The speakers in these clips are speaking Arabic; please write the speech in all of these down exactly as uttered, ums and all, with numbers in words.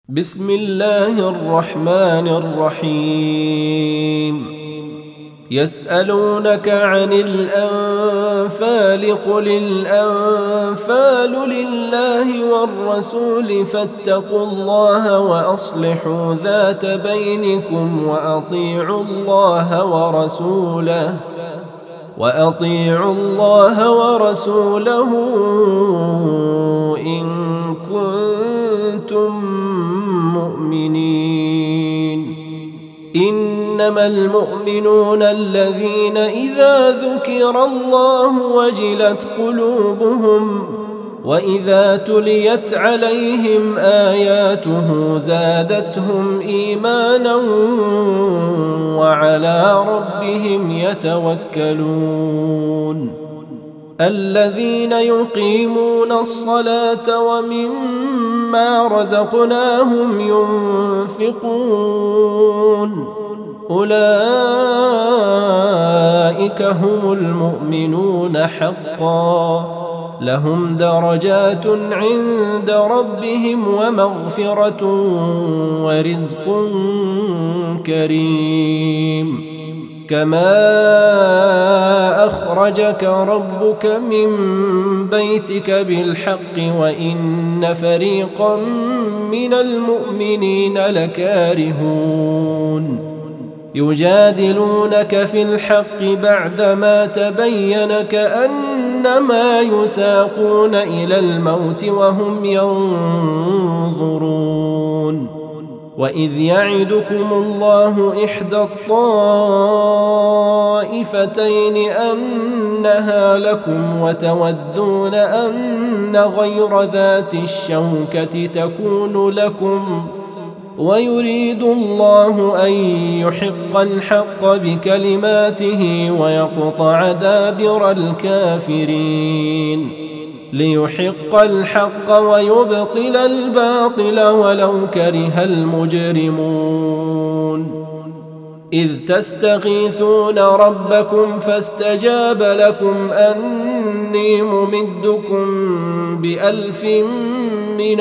بسم الله الرحمن الرحيم يسألونك عن الأنفال قل الأنفال لله والرسول فاتقوا الله وأصلحوا ذات بينكم وأطيعوا الله ورسوله وأطيعوا الله ورسوله إن كنتم مؤمنين. إنما المؤمنون الذين إذا ذكر الله وجلت قلوبهم وإذا تليت عليهم آياته زادتهم إيمانا وعلى ربهم يتوكلون. الذين يقيمون الصلاة ومما رزقناهم ينفقون أولئك هم المؤمنون حقا لهم درجات عند ربهم ومغفرة ورزق كريم. كما أخرجك ربك من بيتك بالحق وإن فريقا من المؤمنين لكارهون يجادلونك في الحق بعدما تبين كأنما يساقون إلى الموت وهم ينظرون. وإذ يعدكم الله إحدى الطائفتين أنها لكم وتودون أن غير ذات الشوكة تكون لكم ويريد الله أن يحق الحق بكلماته ويقطع دابر الكافرين ليحق الحق ويبطل الباطل ولو كره المجرمون. إذ تستغيثون ربكم فاستجاب لكم أني ممدكم بألف من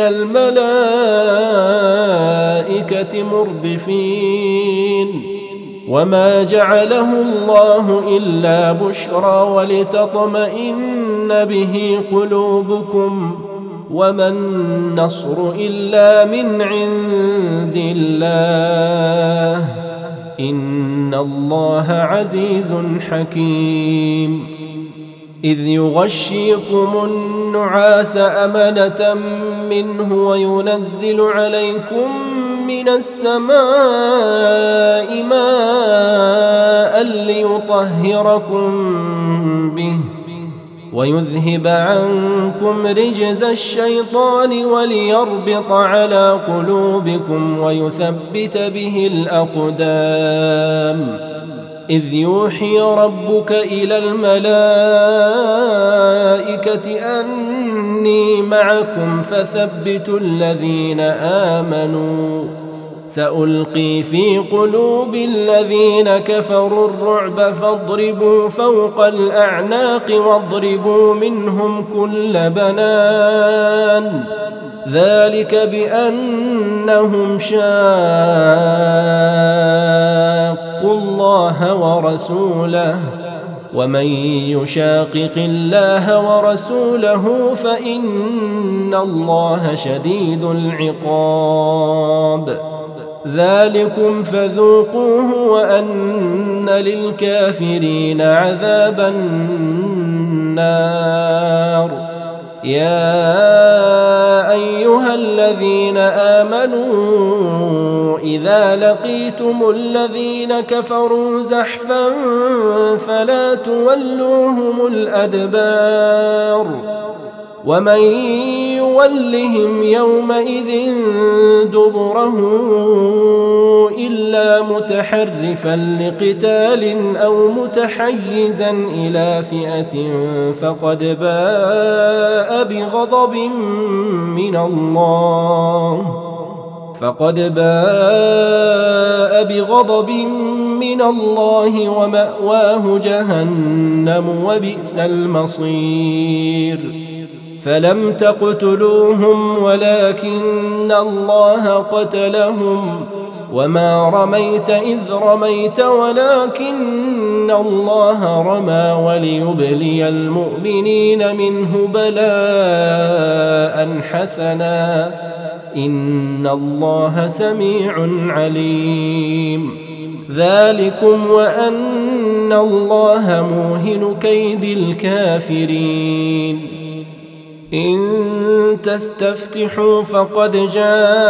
الملائكة مردفين وما جعله الله إلا بشرى ولتطمئن به قلوبكم وما النصر إلا من عند الله إن الله عزيز حكيم. إذ يغشيكم النعاس أمنة منه وينزل عليكم من السماء ماء ليطهركم به ويذهب عنكم رجز الشيطان وليربط على قلوبكم ويثبت به الأقدام. إذ يوحي ربك إلى الملائكة أني معكم فثبتوا الذين آمنوا سألقي في قلوب الذين كفروا الرعب فاضربوا فوق الأعناق واضربوا منهم كل بنان ذلك بأنهم شاقوا الله ورسوله ومن يشاقق الله ورسوله فإن الله شديد العقاب. ذلكم فذوقوه وأن للكافرين عذاب النار. يا أيها الذين آمنوا إذا لقيتم الذين كفروا زحفا فلا تولوهم الأدبار ومن يولهم يومئذ دبره إلا متحرفا لقتال أو متحيزا إلى فئة فقد باء بغضب من الله فقد باء بغضب من الله ومأواه جهنم وبئس المصير. فلم تقتلوهم ولكن الله قتلهم وما رميت إذ رميت ولكن الله رمى وليبلي المؤمنين منه بلاء حسنا إن الله سميع عليم. ذلكم وأن الله موهن كيد الكافرين. إن تستفتحوا فقد جاءكم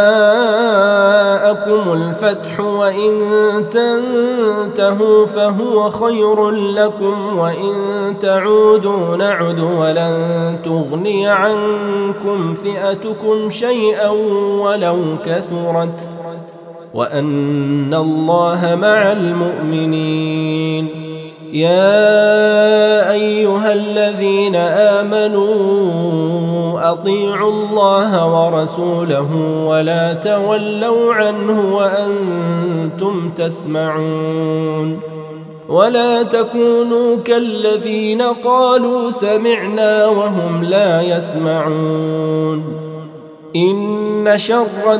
الفتح وإن تنتهوا فهو خير لكم وإن تعودوا نعد ولن تغني عنكم فئتكم شيئا ولو كثرت وأن الله مع المؤمنين. يا أيها الذين آمنوا أطيعوا الله ورسوله ولا تولوا عنه وأنتم تسمعون ولا تكونوا كالذين قالوا سمعنا وهم لا يسمعون. إن شر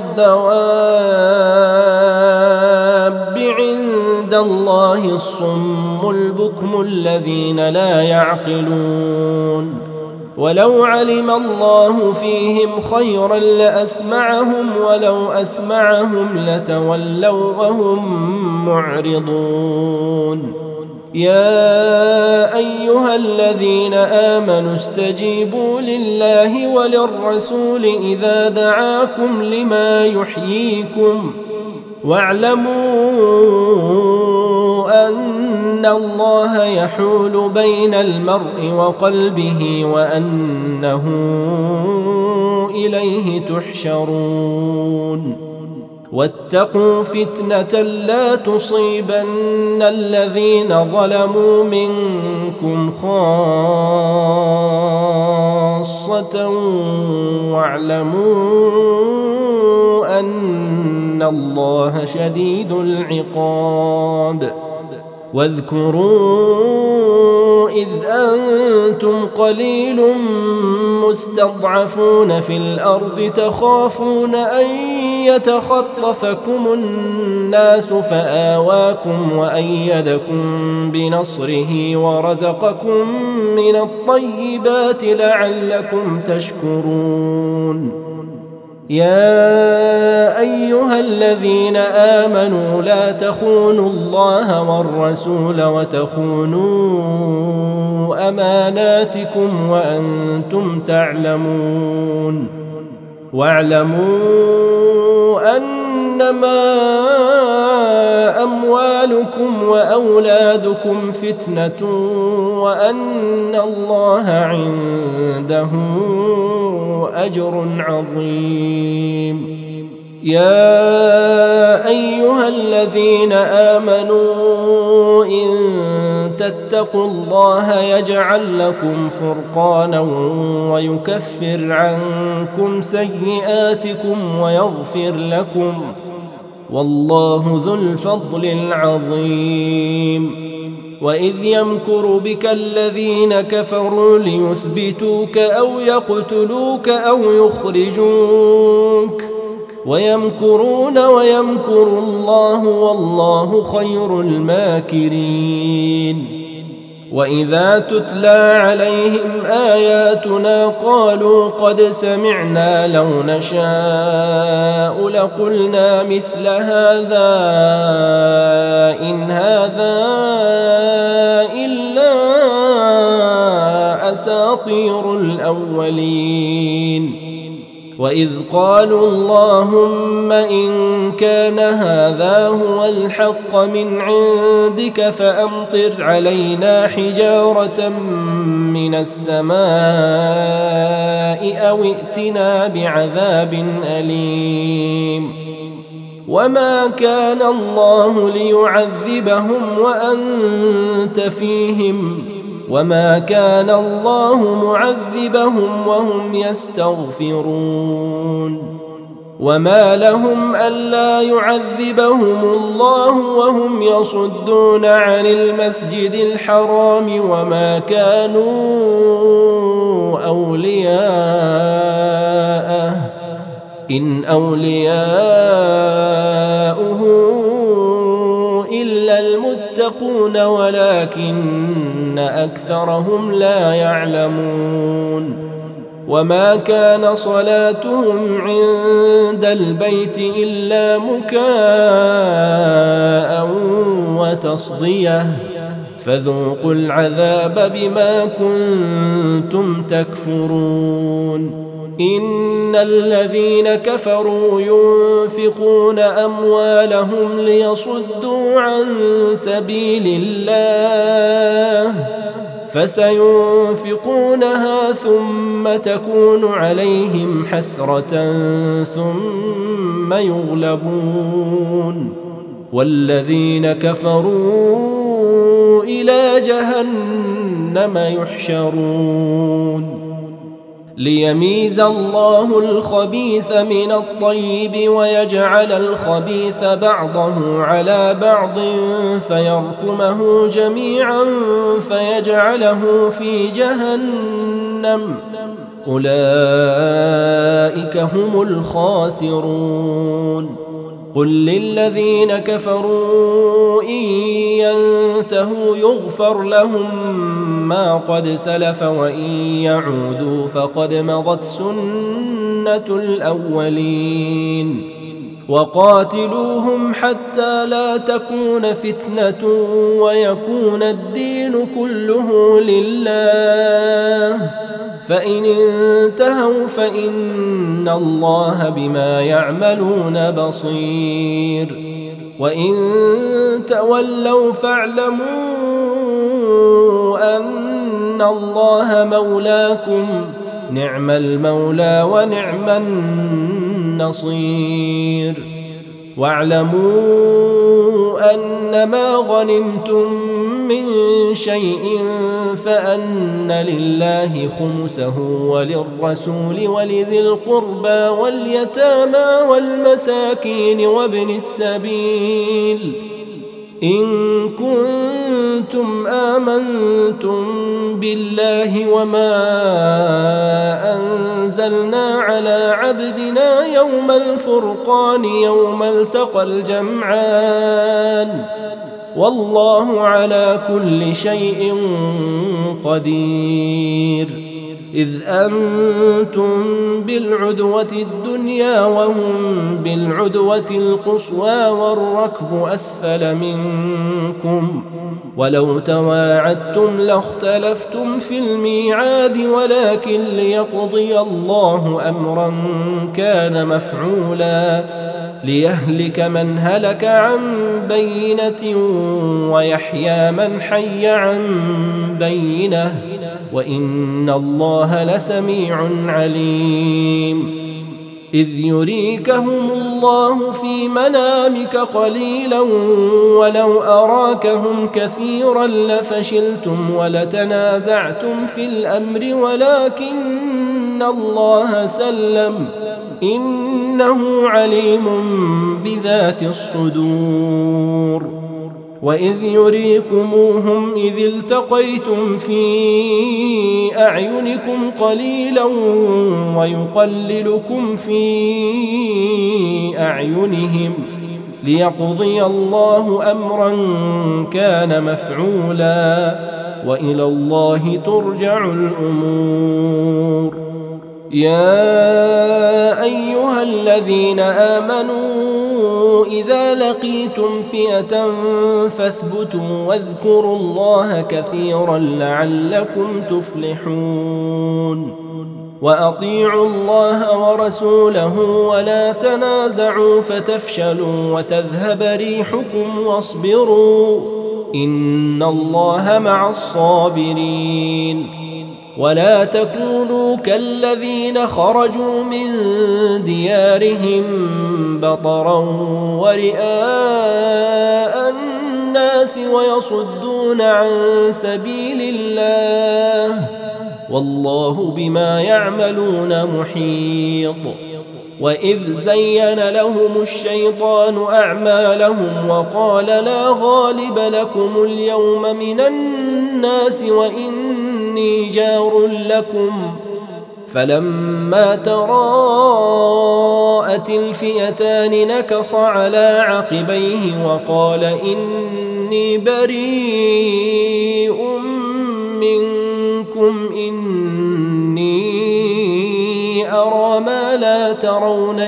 الدواب عند الله الصم البكم الذين لا يعقلون. ولو علم الله فيهم خيرا لأسمعهم ولو أسمعهم لتولوا وهم معرضون. يا أيها الذين آمنوا استجيبوا لله وللرسول إذا دعاكم لما يحييكم واعلموا أن الله يحول بين المرء وقلبه وأنه إليه تحشرون. واتقوا فتنة لا تصيبن الذين ظلموا منكم خاصة واعلموا أن الله شديد العقاب. واذكروا إذ أنتم قليل مستضعفون في الأرض تخافون أن يتخطفكم الناس فآواكم وأيدكم بنصره ورزقكم من الطيبات لعلكم تشكرون. يا أيها الذين آمنوا لا تخونوا الله والرسول وتخونوا أماناتكم وأنتم تعلمون. واعلموا أنما أموالكم وأولادكم فتنة وأن الله عنده أجر عظيم. يا أيها الذين آمنوا إن تتقوا الله يجعل لكم فرقانا ويكفر عنكم سيئاتكم ويغفر لكم والله ذو الفضل العظيم. وإذ يمكر بك الذين كفروا ليثبتوك أو يقتلوك أو يخرجوك ويمكرون ويمكر الله والله خير الماكرين. وإذا تتلى عليهم آياتنا قالوا قد سمعنا لو نشاء لقلنا مثل هذا إن هذا إلا أساطير الأولين. وإذ قالوا اللهم إن كان هذا هو الحق من عندك فأمطر علينا حجارة من السماء أو ائتنا بعذاب أليم. وما كان الله ليعذبهم وأنت فيهم وما كان الله معذبهم وهم يستغفرون. وما لهم ألا يعذبهم الله وهم يصدون عن المسجد الحرام وما كانوا أولياءه إن أولياؤه إلا المتقون ولكن أكثرهم لا يعلمون وما كان صلاتهم عند البيت إلا مكاء وتصدية فذوقوا العذاب بما كنتم تكفرون إن الذين كفروا ينفقون أموالهم ليصدوا عن سبيل الله فسينفقونها ثم تكون عليهم حسرة ثم يغلبون والذين كفروا إلى جهنم يحشرون ليميز الله الخبيث من الطيب ويجعل الخبيث بعضه على بعض فيركمه جميعا فيجعله في جهنم أولئك هم الخاسرون قل للذين كفروا إن ينتهوا يغفر لهم ما قد سلف وإن يعودوا فقد مضت سنة الأولين وقاتلوهم حتى لا تكون فتنة ويكون الدين كله لله فإن انتهوا فإن الله بما يعملون بصير وإن تولوا فاعلموا أن الله مولاكم نعم المولى ونعم النصير واعلموا أنما غنمتم من شيء فأن لله خمسه وللرسول ولذي القربى واليتامى والمساكين وابن السبيل إن كنتم آمنتم بالله وما أنزلنا على عبدنا يوم الفرقان يوم التقى الجمعان والله على كل شيء قدير إذ أنتم بالعدوة الدنيا وهم بالعدوة القصوى والركب أسفل منكم ولو تواعدتم لاختلفتم في الميعاد ولكن ليقضي الله أمرا كان مفعولا ليهلك من هلك عن بينة ويحيى من حي عن بينة وإن الله لسميع عليم إذ يريكهم الله في منامك قليلا ولو أراكهم كثيرا لفشلتم ولتنازعتم في الأمر ولكن الله سلم إنه عليم بذات الصدور وإذ يريكموهم إذ التقيتم في أعينكم قليلا ويقللكم في أعينهم ليقضي الله أمرا كان مفعولا وإلى الله ترجع الأمور يا أيها الذين آمنوا إذا لقيتم فئة فاثبتوا واذكروا الله كثيرا لعلكم تفلحون وأطيعوا الله ورسوله ولا تنازعوا فتفشلوا وتذهب ريحكم واصبروا إن الله مع الصابرين ولا تكونوا كالذين خرجوا من ديارهم بطرا ورئاء الناس ويصدون عن سبيل الله والله بما يعملون محيط وإذ زين لهم الشيطان أعمالهم وقال لا غالب لكم اليوم من الناس وإني جار لكم فلما تراءت الفئتان نكص على عقبيه وقال إني بريء منكم إني أرى ما لا ترون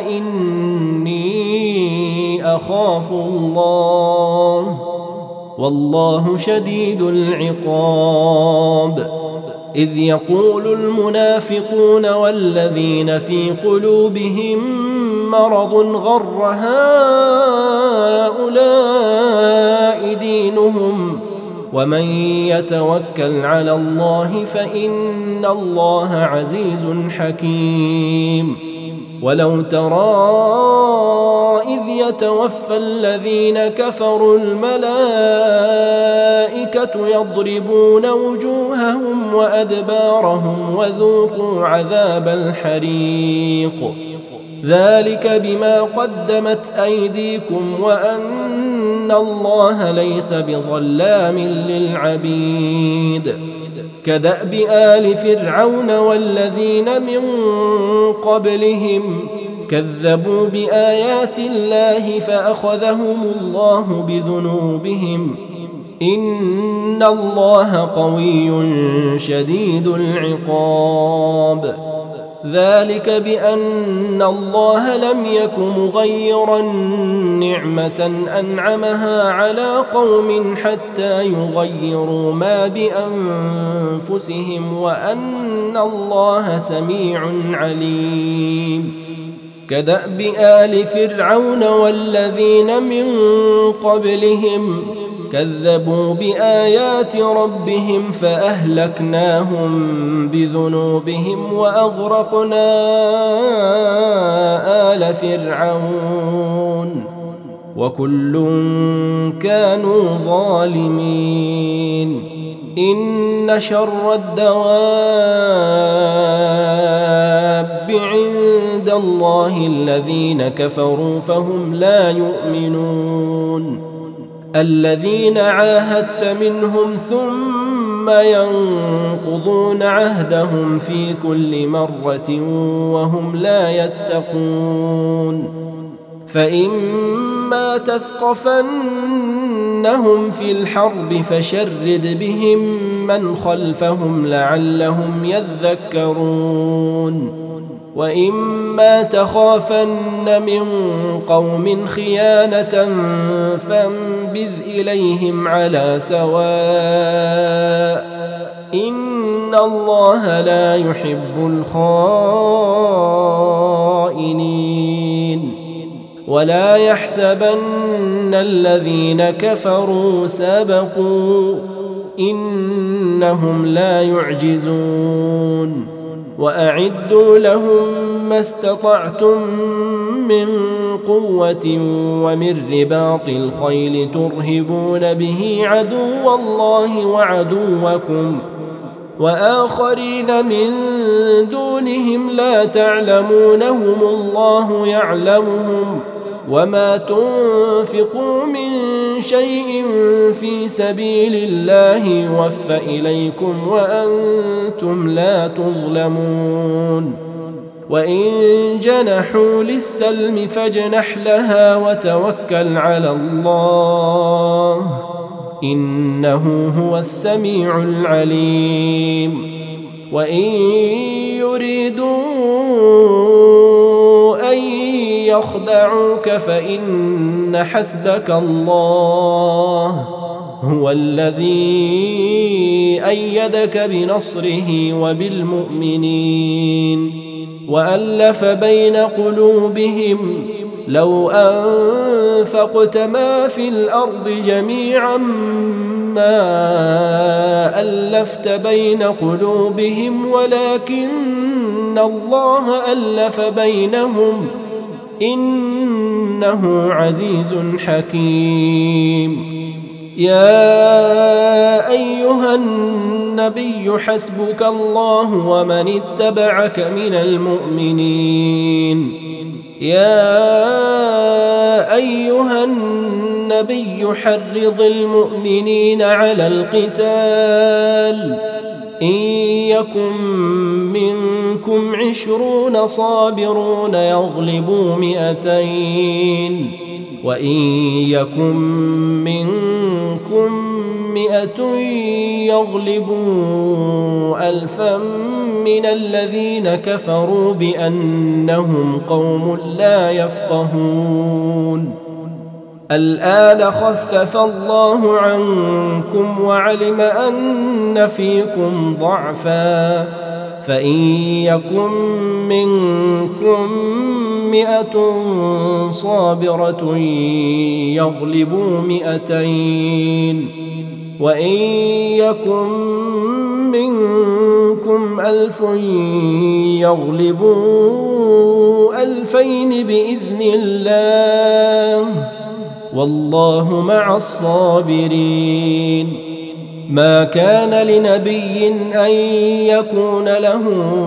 إني أخاف الله والله شديد العقاب. إذ يقول المنافقون والذين في قلوبهم مرض غر هؤلاء دينهم ومن يتوكل على الله فإن الله عزيز حكيم. ولو ترى إذ يتوفى الذين كفروا الملائكة يضربون وجوههم وأدبارهم وذوقوا عذاب الحريق ذلك بما قدمت أيديكم وأن الله ليس بظلام للعبيد. كدأب آل فرعون والذين من قبلهم كذبوا بآيات الله فأخذهم الله بذنوبهم إن الله قوي شديد العقاب. ذلك بأن الله لم يك مغيرا نعمة أنعمها على قوم حتى يغيروا ما بأنفسهم وأن الله سميع عليم. كدأب آل فرعون والذين من قبلهم كذبوا بآيات ربهم فأهلكناهم بذنوبهم وأغرقنا آل فرعون وكل كانوا ظالمين. إن شر الدواب عند الله الذين كفروا فهم لا يؤمنون. الذين عاهدت منهم ثم ينقضون عهدهم في كل مرة وهم لا يتقون. فإما تثقفنهم في الحرب فشرد بهم من خلفهم لعلهم يذكرون. وإما تخافن من قوم خيانة فانبذ إليهم على سواء إن الله لا يحب الخائنين. ولا يحسبن الذين كفروا سبقوا إنهم لا يعجزون. وأعدوا لهم ما استطعتم من قوة ومن رباط الخيل ترهبون به عدو الله وعدوكم وآخرين من دونهم لا تعلمونهم الله يعلمهم وما تنفقوا من شيء في سبيل الله يوفى إليكم وأنتم لا تظلمون. وإن جنحوا للسلم فاجنح لها وتوكل على الله إنه هو السميع العليم. وإن يريدوا أن يخدعوك فإن حسبك الله هو الذي أيدك بنصره وبالمؤمنين وألف بين قلوبهم لو أنفقت ما في الأرض جميعا ما ألفت بين قلوبهم ولكن الله ألف بينهم إنه عزيز حكيم. يا أيها النبي حسبك الله ومن اتبعك من المؤمنين. يا أيها النبي حرض المؤمنين على القتال إن يكن منكم عشرون صابرون يغلبوا مئتين وإن يكن منكم مئة يغلبوا ألفا من الذين كفروا بأنهم قوم لا يفقهون الآن خفف الله عنكم وعلم أن فيكم ضعفا فإن يكن منكم مئة صابرة يغلبوا مئتين وإن يكن منكم ألف يغلبوا ألفين بإذن الله والله مع الصابرين ما كان لنبي أن يكون له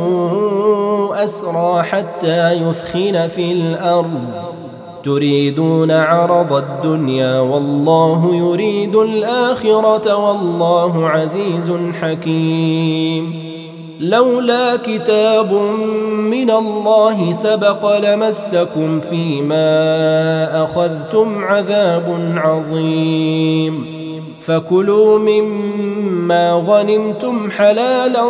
أسرى حتى يثخن في الأرض تريدون عرض الدنيا والله يريد الآخرة والله عزيز حكيم لولا كتاب من الله سبق لمسكم فيما أخذتم عذاب عظيم فكلوا مما غنمتم حلالا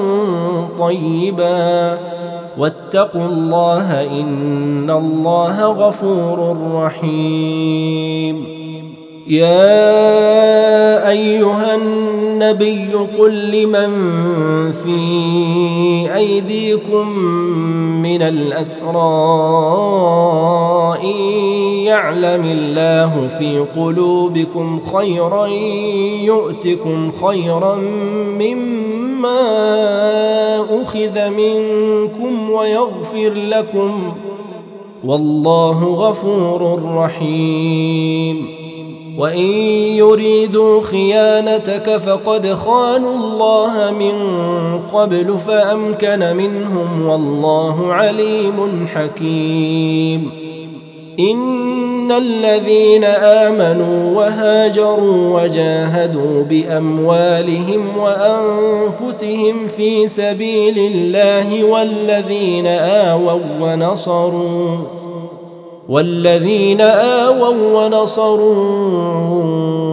طيبا واتقوا الله إن الله غفور رحيم يا أيها النبي قل لمن في أيديكم من الأسرى إن يعلم الله في قلوبكم خيرا يؤتكم خيرا مما أخذ منكم ويغفر لكم والله غفور رحيم وإن يريدوا خيانتك فقد خانوا الله من قبل فأمكن منهم والله عليم حكيم إن الذين آمنوا وهاجروا وجاهدوا بأموالهم وأنفسهم في سبيل الله والذين آووا ونصروا والذين آووا ونصروا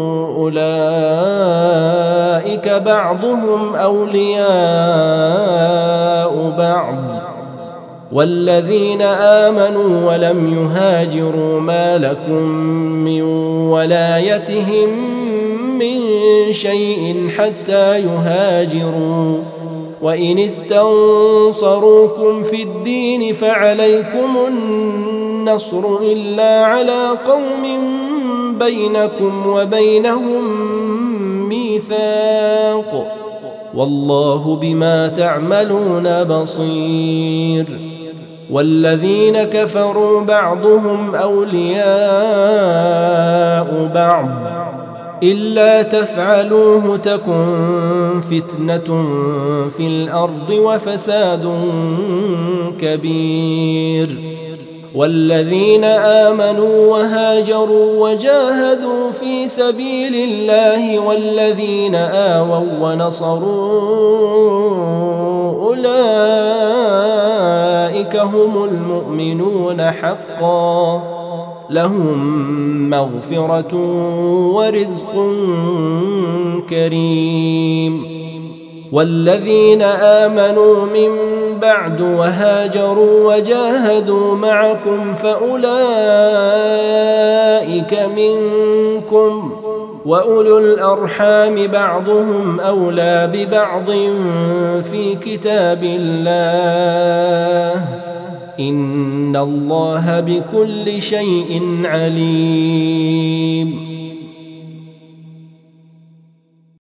أولئك بعضهم أولياء بعض والذين آمنوا ولم يهاجروا ما لكم من ولايتهم من شيء حتى يهاجروا وإن استنصروكم في الدين فعليكم النصر إلا على قوم بينكم وبينهم ميثاق والله بما تعملون بصير والذين كفروا بعضهم أولياء بعض إلا تفعلوه تكن فتنة في الأرض وفساد كبير والذين آمنوا وهاجروا وجاهدوا في سبيل الله والذين آووا ونصروا أولئك هم المؤمنون حقا لهم مغفرة ورزق كريم والذين آمنوا من بعد وهاجروا وجاهدوا معكم فأولئك منكم وأولو الأرحام بعضهم أولى ببعض في كتاب الله إن الله بكل شيء عليم